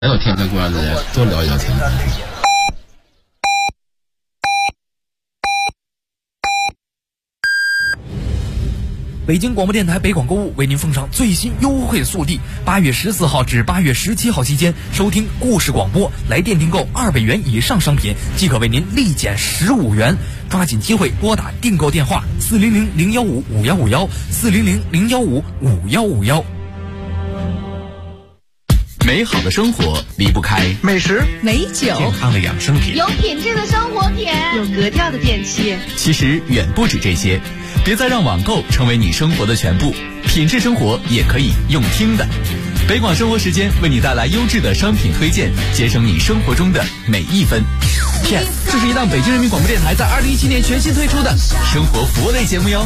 没有天才公园的人多聊一聊天。 北京广播电台北广购物为您奉上最新优惠速递，8月14号至8月17号期间，收听故事广播，来电订购200元以上商品，即可为您立减15元。抓紧机会拨打订购电话400-015-5151 400-015-5151。 美好的生活离不开美食、 美酒、 健康的养生品， 有品质的生活点， 有格调的电器。 其实远不止这些，别再让网购成为你生活的全部，品质生活也可以用听的。北广生活时间为你带来优质的商品推荐，节省你生活中的每一分。 Yes， 这是一档北京人民广播电台在2017年全新推出的生活服务类节目哟。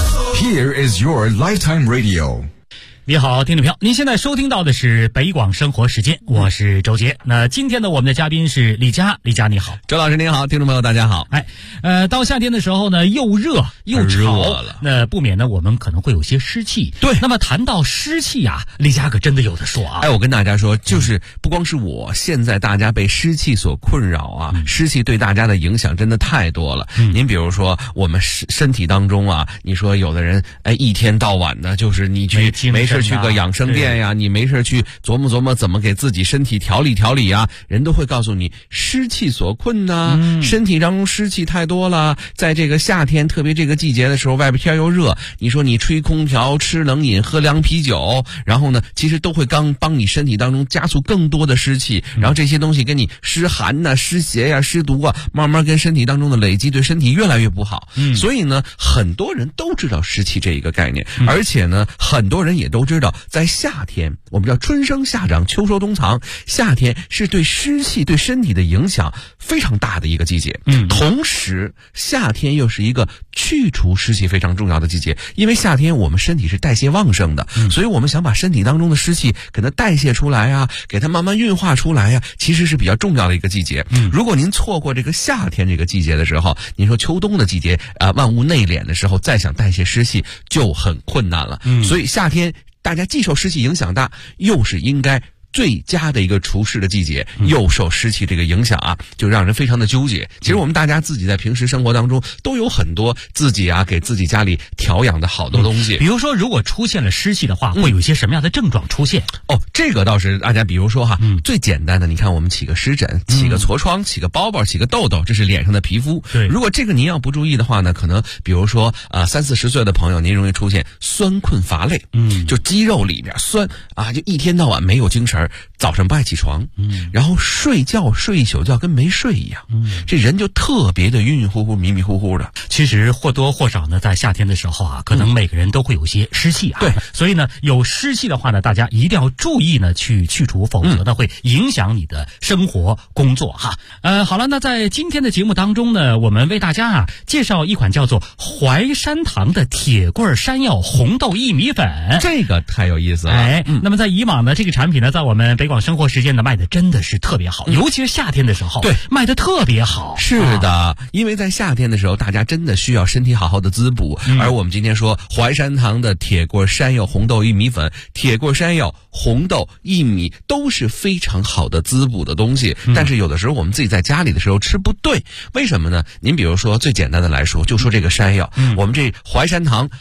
Here is your lifetime radio。 你好，听众朋友，您现在收听到的是北广生活时间，我是周杰。那今天的我们的嘉宾是李佳，李佳你好。 周老师您好，听众朋友大家好。 到夏天的时候呢，又热又潮，那不免呢我们可能会有些湿气。 对， 那么谈到湿气啊，李佳可真的有的说啊。 我跟大家说，就是不光是我，现在大家被湿气所困扰啊，湿气对大家的影响真的太多了。您比如说我们身体当中啊，你说有的人一天到晚的就是你去没事去个养生店呀，你没事去琢磨琢磨怎么给自己身体调理调理呀，人都会告诉你湿气所困呐，身体当中湿气太多了，在这个夏天特别这个季节的时候，外边天又热，你说你吹空调、吃冷饮、喝凉啤酒，然后呢其实都会帮你身体当中加速更多的湿气，然后这些东西跟你湿寒呐、湿邪呀、湿毒啊，慢慢跟身体当中的累积，对身体越来越不好。所以呢很多人都知道湿气这一个概念，而且呢很多人也都知道在夏天，我们叫春生夏长秋收冬藏，夏天是对湿气对身体的影响非常大的一个季节。同时夏天又是一个去除湿气非常重要的季节，因为夏天我们身体是代谢旺盛的，所以我们想把身体当中的湿气给它代谢出来啊，给它慢慢运化出来啊，其实是比较重要的一个季节。如果您错过这个夏天这个季节的时候，您说秋冬的季节万物内敛的时候，再想代谢湿气就很困难了。所以夏天大家既受湿气影响大，又是应该最佳的一个除湿的季节，又受湿气这个影响啊，就让人非常的纠结。其实我们大家自己在平时生活当中都有很多自己给自己家里调养的好多东西。 比如说如果出现了湿气的话，会有一些什么样的症状出现？ 这个倒是大家比如说最简单的，你看我们起个湿疹、起个痤疮、起个包包、起个痘痘，这是脸上的皮肤。 对， 如果这个您要不注意的话呢，可能比如说30-40岁的朋友，您容易出现酸困乏累，就肌肉里边酸就一天到晚没有精神，早上不爱起床，然后睡觉睡一宿觉跟没睡一样，这人就特别的晕晕乎乎、迷迷糊糊的。 其实或多或少呢，在夏天的时候可能每个人都会有些湿气对， 所以呢，有湿气的话呢，大家一定要注意呢去除，否则呢会影响你的生活工作好了，那在今天的节目当中呢，我们为大家介绍一款叫做淮山堂的铁棍山药红豆薏米粉， 这个太有意思了。 那么在以往呢，这个产品呢，在我们北广生活时间呢卖的真的是特别好，尤其是夏天的时候，对，卖的特别好。 是的，因为在夏天的时候，大家真的需要身体好好的滋补。而我们今天说淮山堂的铁棍山药红豆薏米粉，铁棍山药、红豆、薏米都是非常好的滋补的东西。但是有的时候我们自己在家里的时候吃不对，为什么呢？您比如说最简单的来说，就说这个山药，我们这淮山堂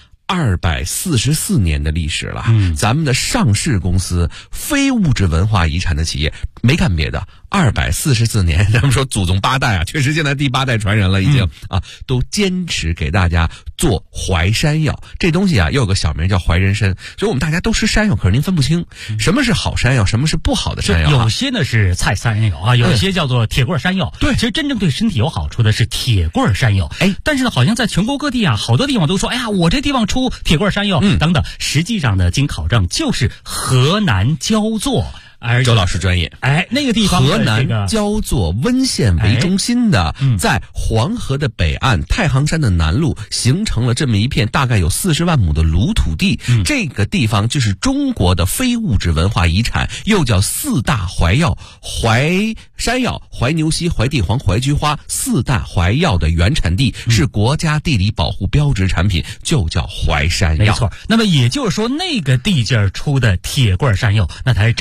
244年的历史了，咱们的上市公司非物质文化遗产的企业，没干别的，244年，咱们说祖宗8代确实现在第8代传人了，已经都坚持给大家做淮山药。这东西又有个小名叫淮人参，所以我们大家都吃山药，可是您分不清什么是好山药，什么是不好的山药。 有些呢是菜山药有些叫做铁棍山药。对，其实真正对身体有好处的是铁棍山药。但是呢，好像在全国各地好多地方都说，我这地方出铁棍山药等等，实际上呢，经考证就是河南焦作。 周老师专业。 那个地方河南焦作温县为中心的，在黄河的北岸太行山的南麓形成了这么一片大概有40万亩的卤土地。这个地方就是中国的非物质文化遗产，又叫4大淮药：淮山药、淮牛膝、淮地黄、淮菊花，4大淮药的原产地，是国家地理保护标志产品，就叫淮山药。 没错。那么也就是说，那个地界出的铁棍山药，那才是真正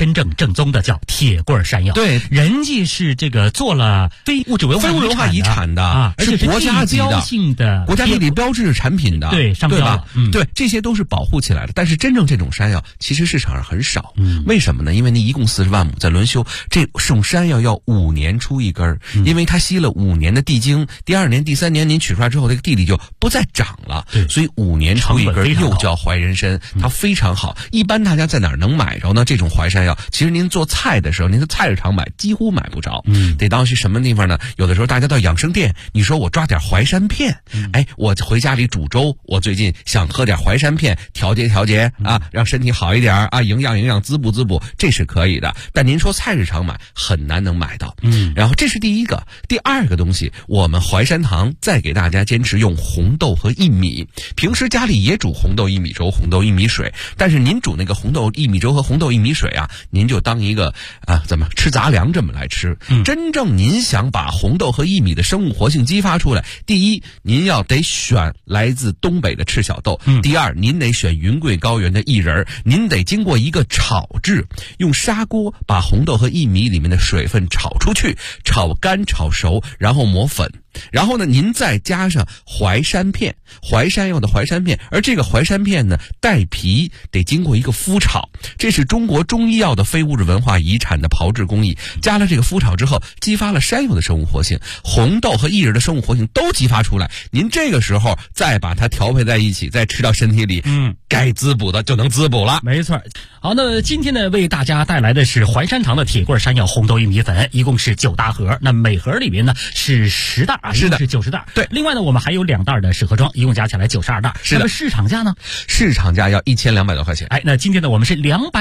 正宗的叫铁棍山药。 对， 人家是这个做了非物质文化遗产的啊， 而且是国家级的性的国家地理标志产品的， 对，上标了， 对，这些都是保护起来的。但是真正这种山药其实市场上很少，为什么呢？因为您一共40万亩在轮休，这种山药要5年出一根，因为它吸了5年的地精，第2年、第3年您取出来之后，这个地里就不再长了，所以5年出一根，又叫怀人参，它非常好。一般大家在哪儿能买着呢？这种淮山药，其实您做菜的时候，您在菜市场买几乎买不着，得到去什么地方呢？有的时候大家到养生店，你说我抓点淮山片，我回家里煮粥，我最近想喝点淮山片，调节啊，让身体好一点啊，营养滋补，这是可以的。但您说菜市场买很难能买到，然后这是第一个。第二个东西，我们淮山堂再给大家坚持用红豆和薏米，平时家里也煮红豆薏米粥、红豆薏米水，但是您煮那个红豆薏米粥和红豆薏米水啊，您就当一个怎么吃杂粮这么来吃。真正您想把红豆和薏米的生物活性激发出来，第一，您要得选来自东北的赤小豆，第二，您得选云贵高原的薏仁，您得经过一个炒制，用砂锅把红豆和薏米里面的水分炒出去，炒干炒熟，然后磨粉。然后呢，您再加上淮山片，淮山药的淮山片，而这个淮山片呢，带皮得经过一个麸炒，这是中国中医药的非物质文化遗产的炮制工艺。加了这个麸炒之后，激发了山药的生物活性，红豆和薏仁的生物活性都激发出来。您这个时候再把它调配在一起，再吃到身体里，该滋补的就能滋补了。 没错。好，那今天呢，为大家带来的是淮山堂的铁棍山药红豆薏米粉，一共是9大盒，那每盒里面呢是10袋啊，是的，是90袋。 对， 另外呢，我们还有2袋的适盒装，一共加起来92袋。 是的。 那么市场价呢？ 市场价要1200多块钱。 那今天呢，我们是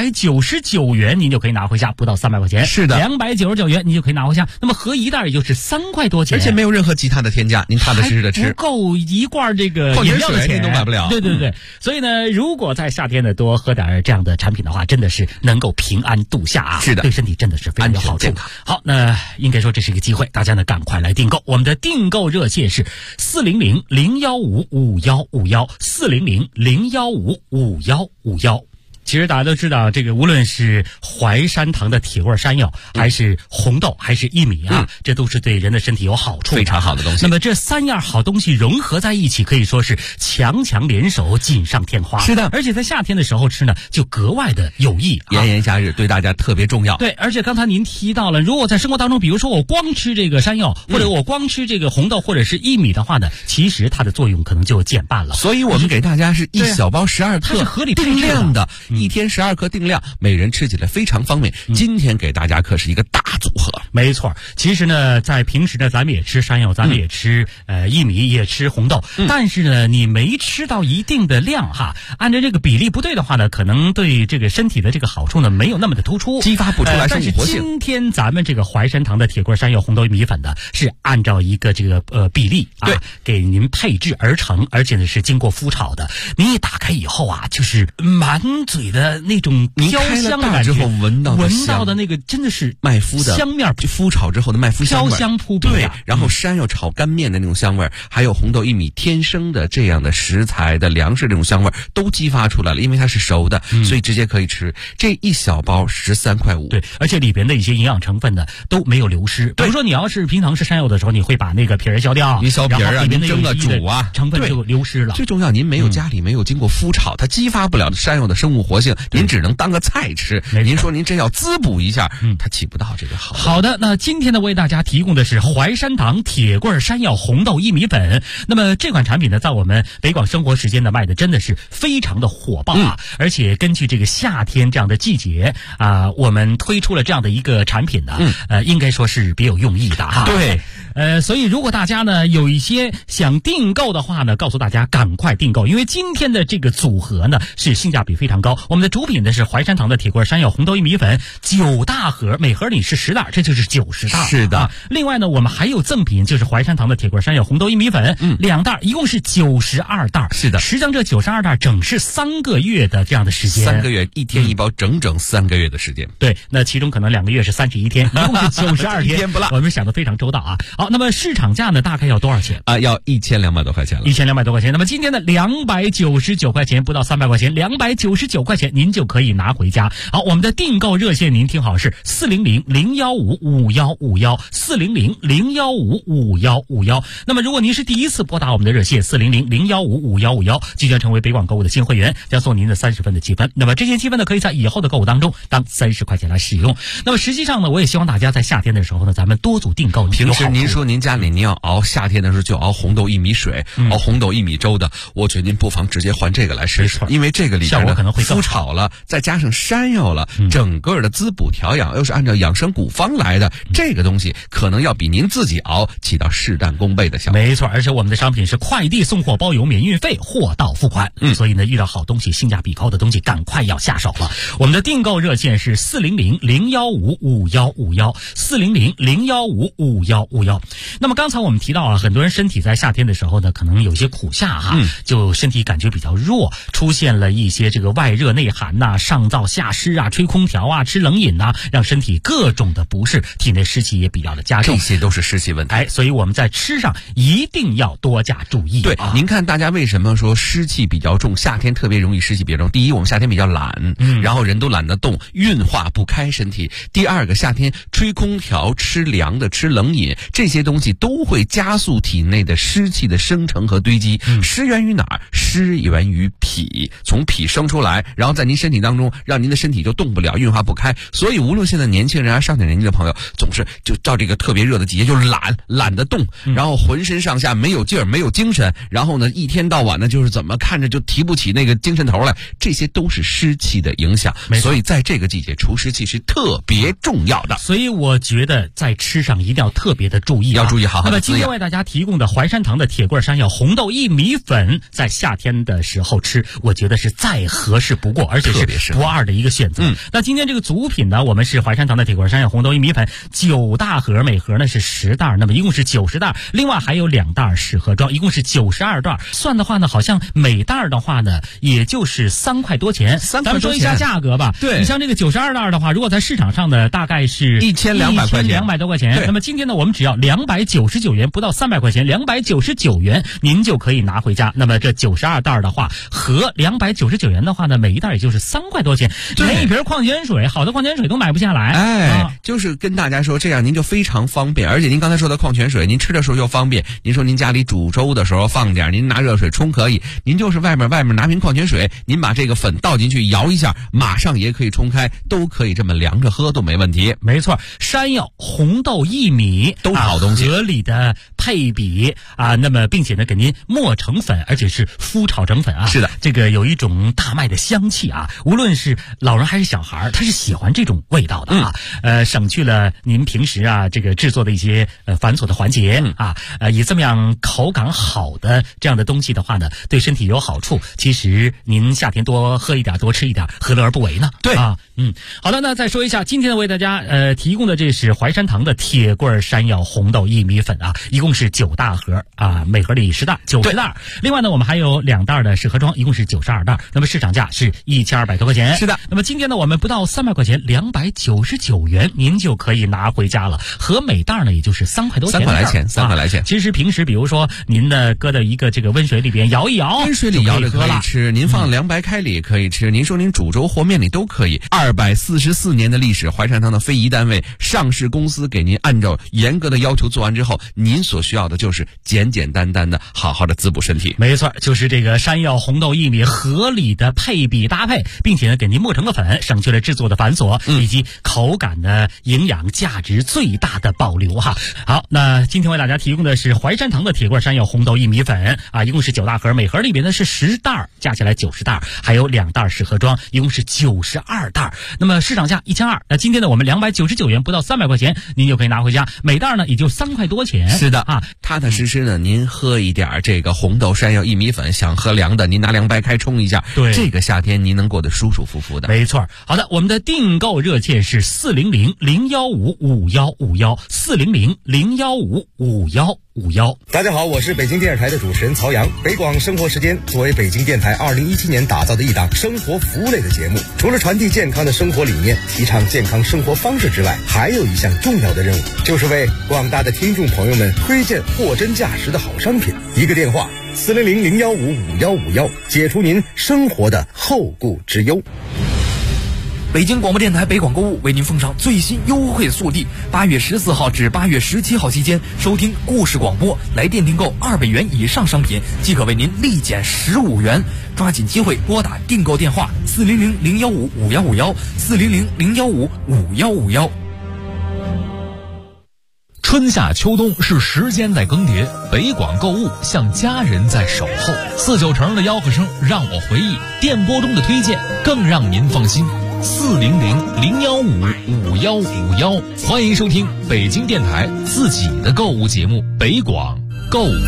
299元，您就可以拿回家，不到300块钱。 是的 ，299元您就可以拿回家。那么合一袋也就是3块多钱， 而且没有任何其他的添加，您踏踏实实的吃， 不够一罐这个饮料的钱您都买不了。 对。所以呢，如果在夏天呢多喝点这样的产品的话，真的是能够平安度夏啊。 是的， 对身体真的是非常有好处。好，那应该说这是一个机会，大家呢赶快来订购。我们的订购热线是400-015-5151，400-015-5151。其实大家都知道，这个无论是淮山堂的铁棍山药，还是红豆，还是薏米啊，这都是对人的身体有好处的， 非常好的东西。 那么这3样好东西融合在一起，可以说是强联手，锦上添花。 是的， 而且在夏天的时候吃呢，就格外的有益。 炎炎夏日对大家特别重要。 对，而且刚才您提到了，如果在生活当中，比如说我光吃这个山药，或者我光吃这个红豆或者是薏米的话呢，其实它的作用可能就减半了。 所以我们给大家是一小包12克， 它是合理定量的。一天12克定量，每人吃起来非常方便。今天给大家可是一个大组合。 没错，其实呢，在平时呢，咱们也吃山药，咱们也吃薏米，也吃红豆，但是呢，你没吃到一定的量哈，按照这个比例不对的话呢，可能对这个身体的这个好处呢，没有那么的突出， 激发不出来生物活性。 但是今天咱们这个淮山堂的铁棍山药红豆米粉呢，是按照一个这个比例啊，给您配制而成，而且呢是经过麸炒的。您一打开以后啊，就是满嘴的那种飘香的感觉， 之后闻到的那个真的是麦麸的香面， 麸炒之后的麦麸香味， 飘香扑鼻。 对，然后山药炒干面的那种香味，还有红豆薏米天生的这样的食材的粮食这种香味都激发出来了，因为它是熟的，所以直接可以吃。这一小包13块5。 对，而且里边的一些营养成分呢都没有流失。比如说你要是平常吃山药的时候，你会把那个皮儿削掉， 你削皮儿啊，您蒸个煮啊， 成分就流失了。 最重要，您没有家里没有经过麸炒，它激发不了山药的生物活性，您只能当个菜吃。您说您真要滋补一下，它起不到这个好。 好的，那今天呢为大家提供的是淮山堂铁棍山药红豆薏米粉。那么这款产品呢，在我们北广生活时间呢卖的真的是非常的火爆啊！而且根据这个夏天这样的季节啊，我们推出了这样的一个产品呢，应该说是别有用意的哈。 对。 所以如果大家呢有一些想订购的话呢，告诉大家赶快订购，因为今天的这个组合呢是性价比非常高。我们的主品呢是淮山堂的铁棍山药红豆薏米粉9大盒，每盒里是10袋，这就是90袋。 是的。 另外呢，我们还有赠品，就是淮山堂的铁棍山药红豆薏米粉2袋，一共是92袋。 是的。 实际上这92袋整是3个月的这样的时间 ，3个月一天一包，整整3个月的时间。 对，那其中可能2个月是31天，一共是92天， 一天不落。 我们想得非常周到啊。好。 好，那么市场价呢，大概要多少钱？ 要1200多块钱了。 1200多块钱。那么今天的299块钱，不到300块钱，299块钱您就可以拿回家。好，我们的订购热线您听好是400-015-5151，400-015-5151。那么如果您是第一次拨打我们的热线400-015-5151，即将成为北广购物的新会员，将送您的30分的积分。那么这些积分呢，可以在以后的购物当中当30块钱来使用。那么实际上呢，我也希望大家在夏天的时候呢，咱们多组订购。 平时您说您家里您要熬夏天的时候就熬红豆薏米水，熬红豆薏米粥的，我觉得您不妨直接换这个来试试，因为这个里边呢麸炒了，再加上山药了，整个的滋补调养又是按照养生古方来的，这个东西可能要比您自己熬起到事半功倍的效果。 没错，而且我们的商品是快递送货包邮免运费，货到付款。所以呢，遇到好东西、性价比高的东西，赶快要下手了。我们的订购热线是400-015-5151，400-015-5151。那么刚才我们提到很多人身体在夏天的时候呢，可能有些苦夏就身体感觉比较弱，出现了一些这个外热内寒上燥下湿吹空调吃冷饮让身体各种的不适，体内湿气也比较的加重， 这些都是湿气问题。 所以我们在吃上一定要多加注意。 对，您看大家为什么说湿气比较重，夏天特别容易湿气比较重？第一，我们夏天比较懒，然后人都懒得动，运化不开身体。第二个，夏天吹空调、吃凉的、吃冷饮，这些东西都会加速体内的湿气的生成和堆积。湿源于哪儿？湿源于脾，从脾生出来，然后在您身体当中，让您的身体就动不了，运化不开。所以无论现在年轻人上点年纪的朋友，总是就到这个特别热的季节就懒得动，然后浑身上下没有劲儿，没有精神，然后呢一天到晚呢就是怎么看着就提不起那个精神头来，这些都是湿气的影响。所以在这个季节除湿气是特别重要的。 所以我觉得在吃上一定要特别的注意， 要注意好好的滋养。 那么今天为大家提供的淮山堂的铁棍山药红豆薏米粉，在夏天的时候吃，我觉得是再合适不过，而且是不二的一个选择。那今天这个组品呢，我们是淮山堂的铁棍山药红豆薏米粉9大盒，每盒呢是10袋，那么一共是90袋，另外还有2袋试盒装，一共是92袋。算的话呢，好像每袋的话呢，也就是3块多钱。咱们说一下价格吧。 对， 你像这个92袋的话，如果在市场上的大概是 1200块钱 ，1200多块钱。那么今天呢，我们只要299元，不到300块钱，299元您就可以拿回家。那么这92袋的话，和299元的话呢，每一袋也就是3块多钱，连一瓶矿泉水，好的矿泉水都买不下来。 就是跟大家说，这样您就非常方便，而且您刚才说的矿泉水，您吃的时候又方便。您说您家里煮粥的时候放点，您拿热水冲可以，您就是外面拿瓶矿泉水，您把这个粉倒进去摇一下，马上也可以冲开，都可以这么凉着喝都没问题。 没错，山药、红豆、薏米都是好东西， 合理的配比那么并且呢给您磨成粉，而且是麸炒成粉是的， 这个有一种大麦的香气无论是老人还是小孩，他是喜欢这种味道的省去了您平时这个制作的一些繁琐的环节以这么样口感好的这样的东西的话呢，对身体有好处。其实您夏天多喝一点，多吃一点，何乐而不为呢？ 对好的，那再说一下，今天为大家提供的这是淮山堂的铁棍山药红豆薏米粉一共是9大盒每盒里10袋，90袋。另外呢，我们还有2袋的试盒装，一共是92袋。那么市场价是1200多块钱。 是的。 那么今天呢，我们不到300块钱，299元您就可以拿回家了，和每袋呢也就是3块多钱。 3块来钱。 其实平时比如说您的搁到一个这个温水里边摇一摇， 温水里摇着可以吃，您放凉白开里也可以吃，您说您煮粥和面里都可以。244年的历史，淮山堂的非遗单位上市公司给您按照严格的要求做完之后，您所需要的就是简简单单的好好的滋补身体。 没错，就是这个山药、红豆、薏米合理的配比搭配，并且呢给您磨成了粉，省去了制作的繁琐，以及口感的营养价值最大的保留好，那今天为大家提供的是淮山堂的铁棍山药红豆薏米粉一共是9大盒，每盒里边呢是10袋，加起来90袋，还有2袋试盒装，一共是92袋。那么市场价1200，那今天呢我们299元，不到300块钱您就可以拿回家，每袋呢也就3块多钱。 是的踏踏实实呢，您喝一点这个红豆山药薏米粉，想喝凉的您拿凉白开冲一下， 对， 这个夏天您能过得舒舒服服的。 没错。好的，我们的订购热线是400-015-5151，400-015-5151。 大家好，我是北京电视台的主持人曹阳。北广生活时间作为北京电台2017年打造的一档生活服务类的节目，除了传递健康的生活理念，提倡健康生活方式之外，还有一项重要的任务，就是为广广大的听众朋友们推荐货真价实的好商品。一个电话，400-015-5151，解除您生活的后顾之忧。 北京广播电台北广购物为您奉上最新优惠速递，8月14号至8月17号期间，收听故事广播来电订购200元以上商品，即可为您立减15元。抓紧机会拨打订购电话400-015-5151，400-015-5151。 春夏秋冬是时间在更迭，北广购物像家人在守候。4-9成的吆喝声让我回忆，电波中的推荐更让您放心。400-015-5151，欢迎收听北京电台自己的购物节目北广购物。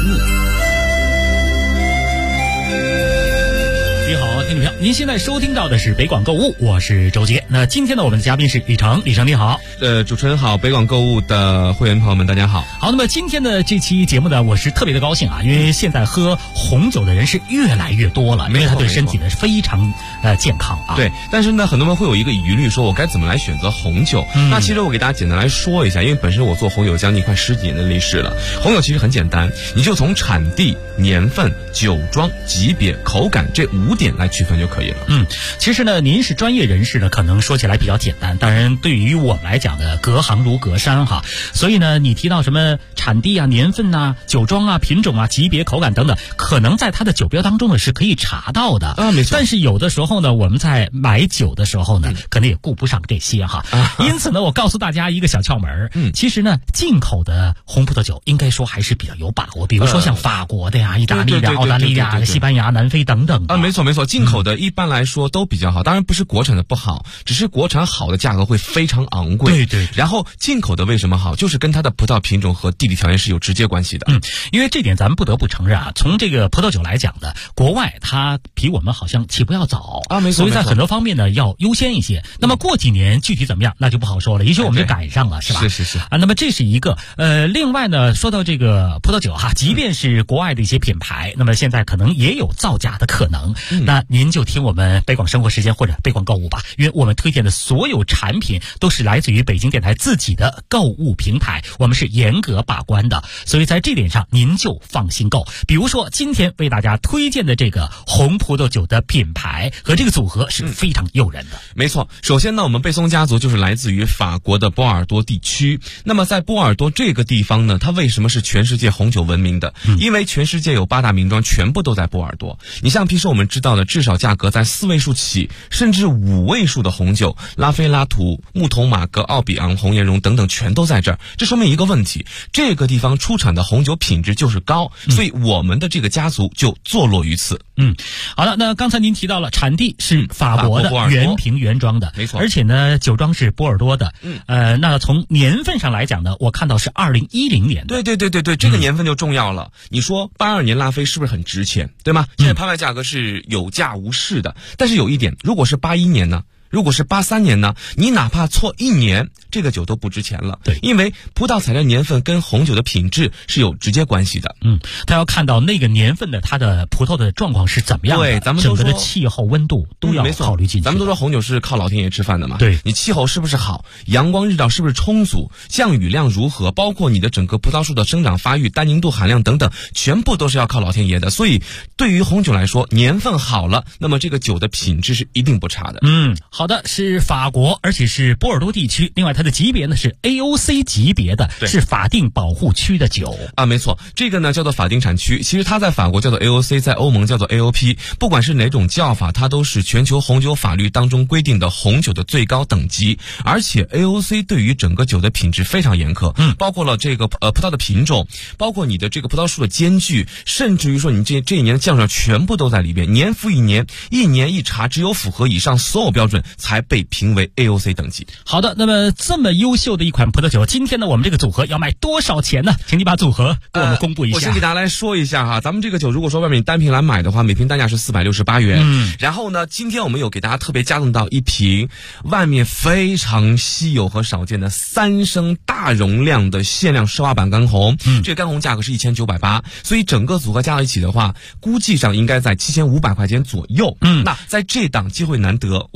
你好，听众朋友，您现在收听到的是北广购物，我是周杰。那今天呢，我们的嘉宾是李成，李成你好。 主持人好，北广购物的会员朋友们大家好。 好，那么今天的这期节目呢，我是特别的高兴啊，因为现在喝红酒的人是越来越多了，因为它对身体呢非常健康啊。 对，但是呢，很多人会有一个疑虑，说我该怎么来选择红酒？那其实我给大家简单来说一下，因为本身我做红酒将近快10几年的历史了。红酒其实很简单，你就从产地、年份、酒庄、级别、口感这5点来区分就可以了。 其实呢，您是专业人士呢，可能说起来比较简单，当然对于我们来讲呢，隔行如隔山哈。所以呢，你提到什么产地啊、年份啊、酒庄啊、品种啊、级别、口感等等，可能在它的酒标当中呢是可以查到的啊，没错。但是有的时候呢，我们在买酒的时候呢，可能也顾不上这些哈。因此呢，我告诉大家一个小窍门，其实呢，进口的红葡萄酒应该说还是比较有把握，比如说像法国的呀、意大利的、澳大利亚的、西班牙、南非等等。 没错没错，进口的一般来说都比较好，当然不是国产的不好，只是国产好的价格会非常昂贵。对。然后进口的为什么好，就是跟它的葡萄品种和地理条件是有直接关系的。 因为这点咱们不得不承认啊，从这个葡萄酒来讲呢，国外它比我们好像起步要早啊，没错。所以在很多方面呢要优先一些。那么过几年具体怎么样，那就不好说了，也许我们就赶上了，是吧？是啊。那么这是一个另外呢，说到这个葡萄酒哈，即便是国外的一些品牌，那么现在可能也有造假的可能。那您就听我们北广生活时间或者北广购物吧，因为我们推荐的所有产品都是来自于北京电台自己的购物平台，我们是严格把关的，所以在这点上您就放心购。比如说今天为大家推荐的这个红葡萄酒的品牌和这个组合是非常诱人的。 没错，首先呢，我们贝松家族就是来自于法国的波尔多地区。那么在波尔多这个地方呢，它为什么是全世界红酒闻名的？因为全世界有8大名庄全部都在波尔多。你像平时我们知道的至少价格在4位数起，甚至5位数的红酒，拉菲拉图、木桐马格、奥比昂、红颜绒等等全都在这儿。这说明一个问题，这个地方出产的红酒品质就是高，所以我们的这个家族就坐落于此。 好了，那刚才您提到了产地是法国的原瓶原装的， 没错， 而且呢酒庄是波尔多的。那从年份上来讲呢，我看到是2010年的。 对，这个年份就重要了。你说82年拉菲是不是很值钱，对吗？现在拍卖价格是有价无市的，但是有一点，如果是81年呢？如果是83年呢，你哪怕错1年，这个酒都不值钱了。对，因为葡萄采摘年份跟红酒的品质是有直接关系的。 他要看到那个年份的它的葡萄的状况是怎么样的， 对，咱们都说整个的气候温度都要考虑进去。 咱们都说红酒是靠老天爷吃饭的嘛。 对， 你气候是不是好，阳光日照是不是充足，降雨量如何，包括你的整个葡萄树的生长发育、单宁度含量等等，全部都是要靠老天爷的。所以对于红酒来说，年份好了，那么这个酒的品质是一定不差的。 好的，是法国，而且是波尔多地区。另外它的级别呢是 AOC 级别的，是法定保护区的酒啊，没错，这个呢叫做法定产区。其实它在法国叫做 AOC， 在欧盟叫做 AOP， 不管是哪种叫法，它都是全球红酒法律当中规定的红酒的最高等级。而且 AOC 对于整个酒的品质非常严苛，包括了这个葡萄的品种，包括你的这个葡萄树的间距，甚至于说你这一年的降水全部都在里边，年复一年，一年一查，只有符合以上所有标准才被评为 AOC 等级。 好的，那么这么优秀的一款葡萄酒，今天呢我们这个组合要卖多少钱呢？请你把组合给我们公布一下。 我先给大家来说一下哈，咱们这个酒如果说外面单瓶来买的话，每瓶单价是468元。然后呢，今天我们有给大家特别加赠到一瓶外面非常稀有和少见的3升大容量的限量奢华版干红。这个干红价格是1980，所以整个组合加到一起的话，估计上应该在7500块钱左右。那在这档机会难得，我们给您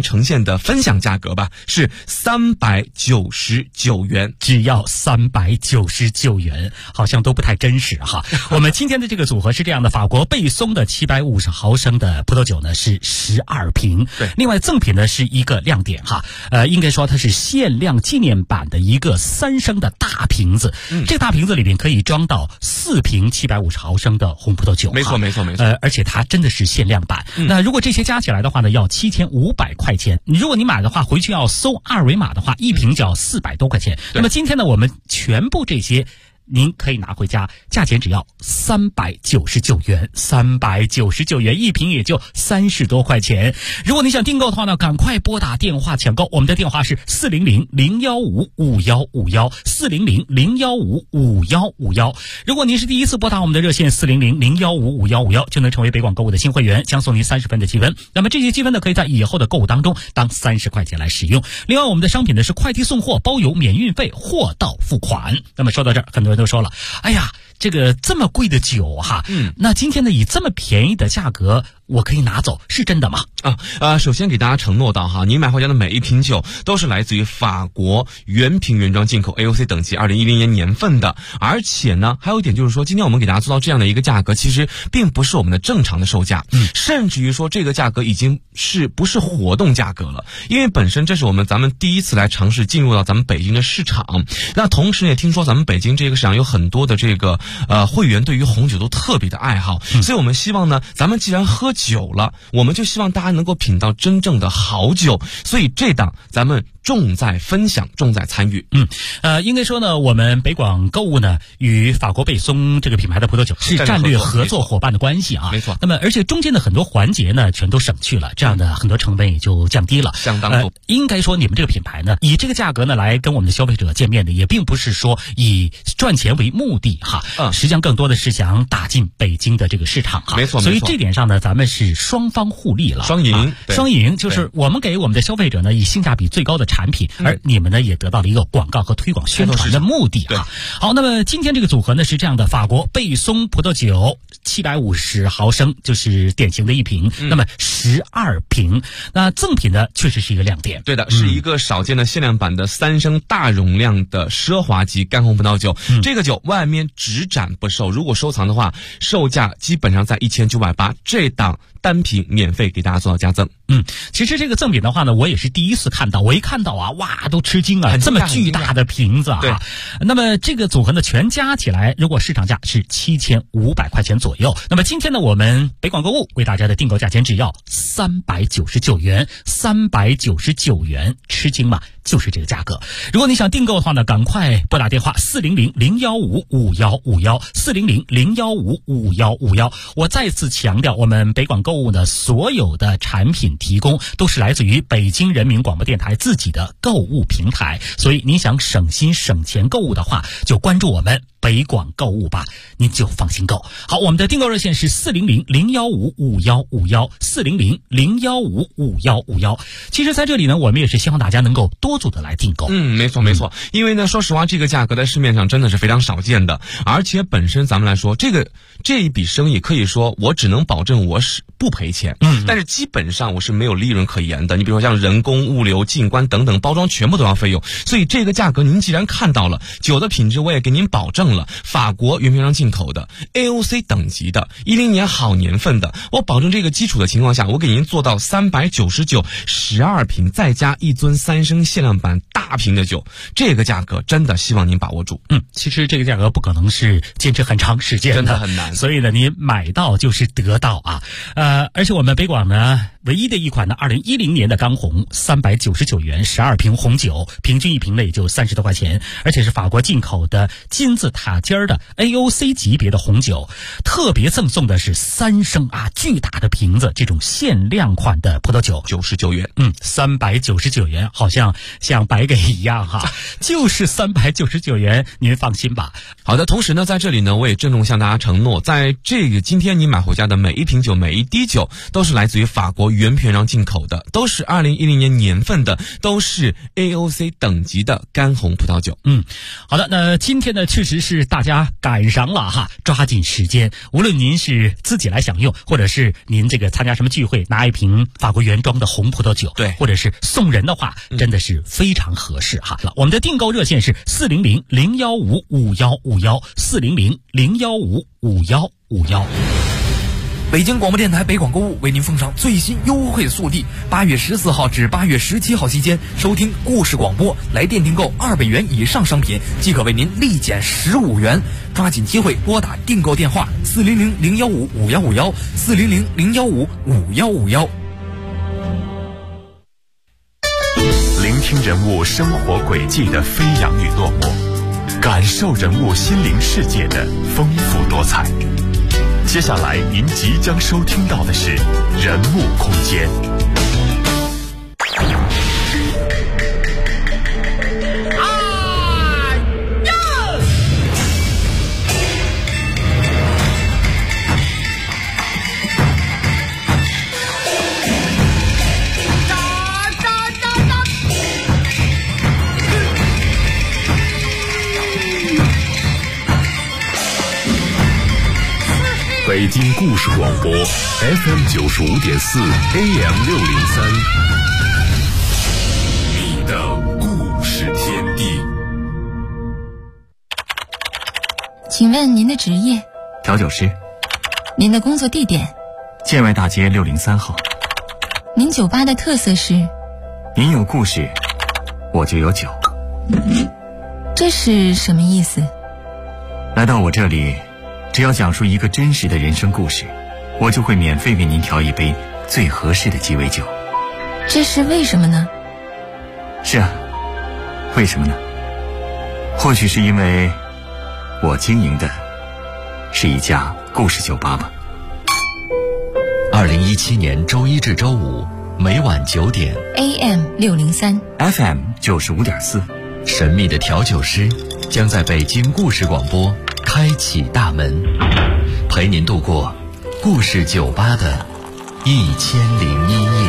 呈现的分享价格吧，是399元， 只要399元，好像都不太真实哈。我们今天的这个组合是这样的：法国贝松的750毫升的葡萄酒呢是12瓶， 对， 另外赠品呢是一个亮点哈，应该说它是限量纪念版的一个3升的大瓶子，这个大瓶子里面可以装到4瓶750毫升的红葡萄酒， 没错。 而且它真的是限量版。那如果这些加起来的话呢，要7500块钱。如果你买的话，回去要搜二维码的话，一瓶就要400多块钱。那么今天呢，我们全部这些您可以拿回家，价钱只要399元，399元一瓶也就30多块钱。如果你想订购的话呢，赶快拨打电话抢购，我们的电话是400-015-5151，400-015-5151。如果您是第一次拨打我们的热线400-015-5151，就能成为北广购物的新会员，将送您30分的积分。那么这些积分呢，可以在以后的购物当中当30块钱来使用。另外，我们的商品呢是快递送货，包邮免运费，货到付款。那么说到这儿，很多人都说了，哎呀，这个这么贵的酒哈，那今天呢以这么便宜的价格我可以拿走，是真的吗？ 首先给大家承诺到哈，您买回家的每一瓶酒都是来自于法国原瓶原装进口 AOC 等级2010年年份的，而且呢还有一点就是说，今天我们给大家做到这样的一个价格，其实并不是我们的正常的售价，甚至于说这个价格已经不是活动价格了，因为本身这是咱们第一次来尝试进入到咱们北京的市场，那同时也听说咱们北京这个市场有很多的这个会员对于红酒都特别的爱好，所以我们希望呢，咱们既然喝酒了，我们就希望大家能够品到真正的好酒，所以这档咱们重在分享，重在参与。 应该说呢，我们北广购物呢与法国贝松这个品牌的葡萄酒是战略合作伙伴的关系啊， 没错。 那么而且中间的很多环节呢全都省去了，这样的很多成本也就降低了， 相当多。 应该说你们这个品牌呢，以这个价格呢来跟我们的消费者见面的，也并不是说以赚钱为目的哈，实际上更多的是想打进北京的这个市场哈， 没错。 所以这点上呢，咱们是双方互利了， 双赢， 双赢就是我们给我们的消费者呢以性价比最高的产品，而你们呢也得到了一个广告和推广宣传的目的啊。好，那么今天这个组合呢是这样的：法国贝松葡萄酒750毫升，就是典型的一瓶，那么12瓶。那赠品呢确实是一个亮点， 对的，是一个少见的限量版的3升大容量的奢华级干红葡萄酒。这个酒外面只展不售，如果收藏的话，售价基本上在1980，这档单瓶免费给大家做到加赠。 其实这个赠品的话呢，我也是第一次看到，我一看到啊，哇，都吃惊啊，这么巨大的瓶子啊。那么这个组合呢，全加起来，如果市场价是7500块钱左右。那么今天呢，我们北广购物为大家的订购价钱只要399元，399元，吃惊吗？就是这个价格。如果你想订购的话呢，赶快拨打电话400-015-5151，400-015-5151。我再次强调，我们北广购物呢，所有的产品提供都是来自于北京人民广播电台自己的购物平台，所以你想省心省钱购物的话，就关注我们北广购物吧，您就放心购。好，我们的订购热线是400-015-5151，400-015-5151。其实在这里呢，我们也是希望大家能够多组的来订购。 没错。因为呢，说实话，这个价格在市面上真的是非常少见的，而且本身咱们来说，这一笔生意可以说我只能保证我是不赔钱，但是基本上我是没有利润可言的。你比如说像人工、物流、进关等等，包装全部都要费用，所以这个价格您既然看到了，酒的品质我也给您保证了，法国原瓶装进口的 AOC 等级的10年好年份的，我保证这个基础的情况下，我给您做到399 12瓶，再加一樽3升限量版大瓶的酒，这个价格真的希望您把握住。 其实这个价格不可能是坚持很长时间的， 真的很难， 所以呢，你买到就是得到啊。而且我们北广呢唯一的一款呢2010年的干红399元12瓶红酒，平均一瓶呢也就30多块钱，而且是法国进口的金字塔尖的 AOC 级别的红酒，特别赠送的是3升巨大的瓶子，这种限量款的葡萄酒 99元 ，399元，好像白给一样哈，就是399元，您放心吧。 好的，同时呢，在这里呢，我也郑重向大家承诺，在这个今天你买回家的每一瓶酒、每一滴酒，都是来自于法国原瓶装进口的，都是2010年年份的，都是 AOC 等级的干红葡萄酒。 好的，那今天呢，确实是大家赶上了哈，抓紧时间。无论您是自己来享用，或者是您这个参加什么聚会，拿一瓶法国原装的红葡萄酒， 对， 或者是送人的话，真的是非常合适哈。我们的订购热线是400-015-5151，400-015-5151。 北京广播电台北广购物为您奉上最新优惠速递，8月14号至8月17号期间，收听故事广播，来电订购200元以上商品，即可为您立减15元。抓紧机会拨打订购电话400-015-5151，400-015-5151。 聆听人物生活轨迹的飞扬与落寞，感受人物心灵世界的丰富多彩。接下来您即将收听到的是人物空间。北京故事广播 FM 95.4 AM 603，你的故事天地。 请问您的职业？ 调酒师。 您的工作地点？ 建外大街603号。 您酒吧的特色是？ 您有故事，我就有酒。 这是什么意思？ 来到我这里，只要讲述一个真实的人生故事，我就会免费为您调一杯最合适的鸡尾酒。 这是为什么呢？ 是啊，为什么呢？或许是因为我经营的是一家故事酒吧吧。 2017年周一至周五每晚9点 AM 603 FM 95.4， 神秘的调酒师将在北京故事广播开启大门，陪您度过故事酒吧的1001夜。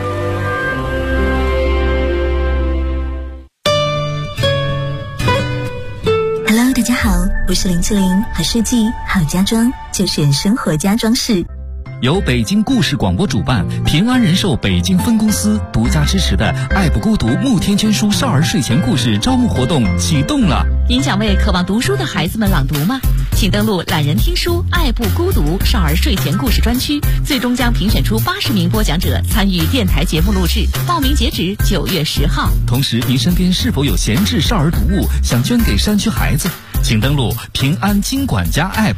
Hello， 大家好，我是林志玲，好设计好家装就选生活家装饰。 由北京故事广播主办，平安人寿北京分公司独家支持的爱不孤独慕天捐书少儿睡前故事招募活动启动了。 您想为渴望读书的孩子们朗读吗？请登录懒人听书爱不孤独少儿睡前故事专区，最终将评选出80名播讲者参与电台节目录制，报名截止9月10号。 同时，您身边是否有闲置少儿读物想捐给山区孩子？请登录平安金管家 App。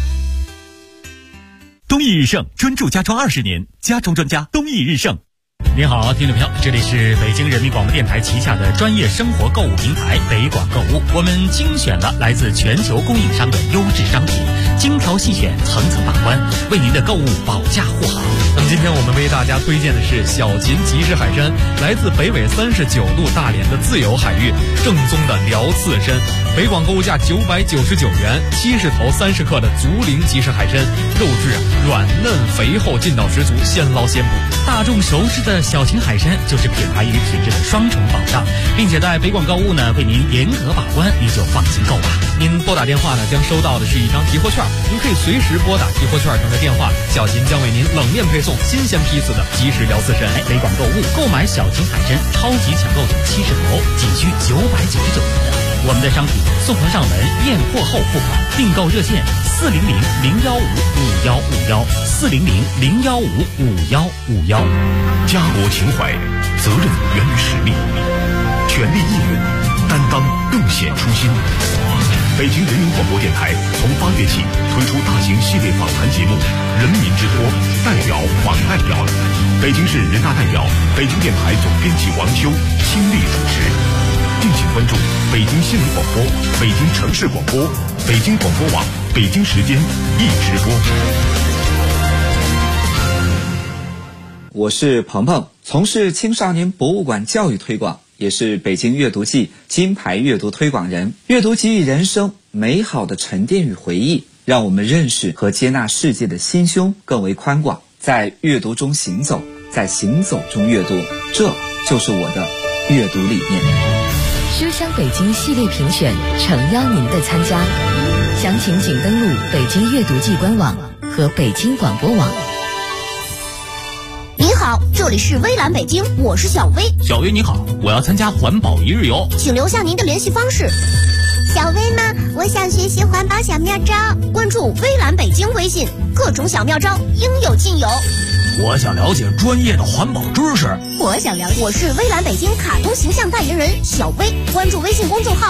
东益日盛专注家装20年，家装专家东益日盛。 您好，听众朋友，这里是北京人民广播电台旗下的专业生活购物平台北广购物。我们精选了来自全球供应商的优质商品，精挑细选，层层把关，为您的购物保驾护航。 那么今天我们为大家推荐的是小秦集市海参，来自北纬39度大连的自由海域，正宗的辽刺参。北广购物价999元，70头30克的竹林集市海参，肉质软嫩肥厚，劲道十足，现捞现捕。 大众熟知的小秦海参就是品牌与品质的双重保障，并且在北广购物呢为您严格把关，您就放心购吧。 您拨打电话呢将收到的是一张提货券，您可以随时拨打提货券上的电话，小秦将为您冷面配送新鲜批次的即食辽刺参。 北广购物购买小秦海参超级抢购组70头，仅需999元。我们的商品送货上门，验货后付款。订购热线400-015-5151，400-015-5151。 家国情怀，责任源于使命，全力意愿，担当更显初心。北京人民广播电台从8月起推出大型系列访谈节目《人民之托》，代表访代表，北京市人大代表、北京电台总编辑王修倾力主持。敬请关注北京新闻广播、北京城市广播、北京广播网、北京时间一直播。 我是鹏鹏，从事青少年博物馆教育推广，也是北京阅读季金牌阅读推广人。阅读给予人生美好的沉淀与回忆，让我们认识和接纳世界的心胸更为宽广。在阅读中行走，在行走中阅读，这就是我的阅读理念。 书香北京系列评选诚邀您的参加，详情请登录北京阅读季官网和北京广播网。 您好，这里是微蓝北京，我是小薇。 小薇你好，我要参加环保一日游， 请留下您的联系方式。 小薇呢？我想学习环保小妙招， 关注微蓝北京微信，各种小妙招应有尽有。 我想了解专业的环保知识。 我想了解，我是微蓝北京卡通形象代言人小薇，关注微信公众号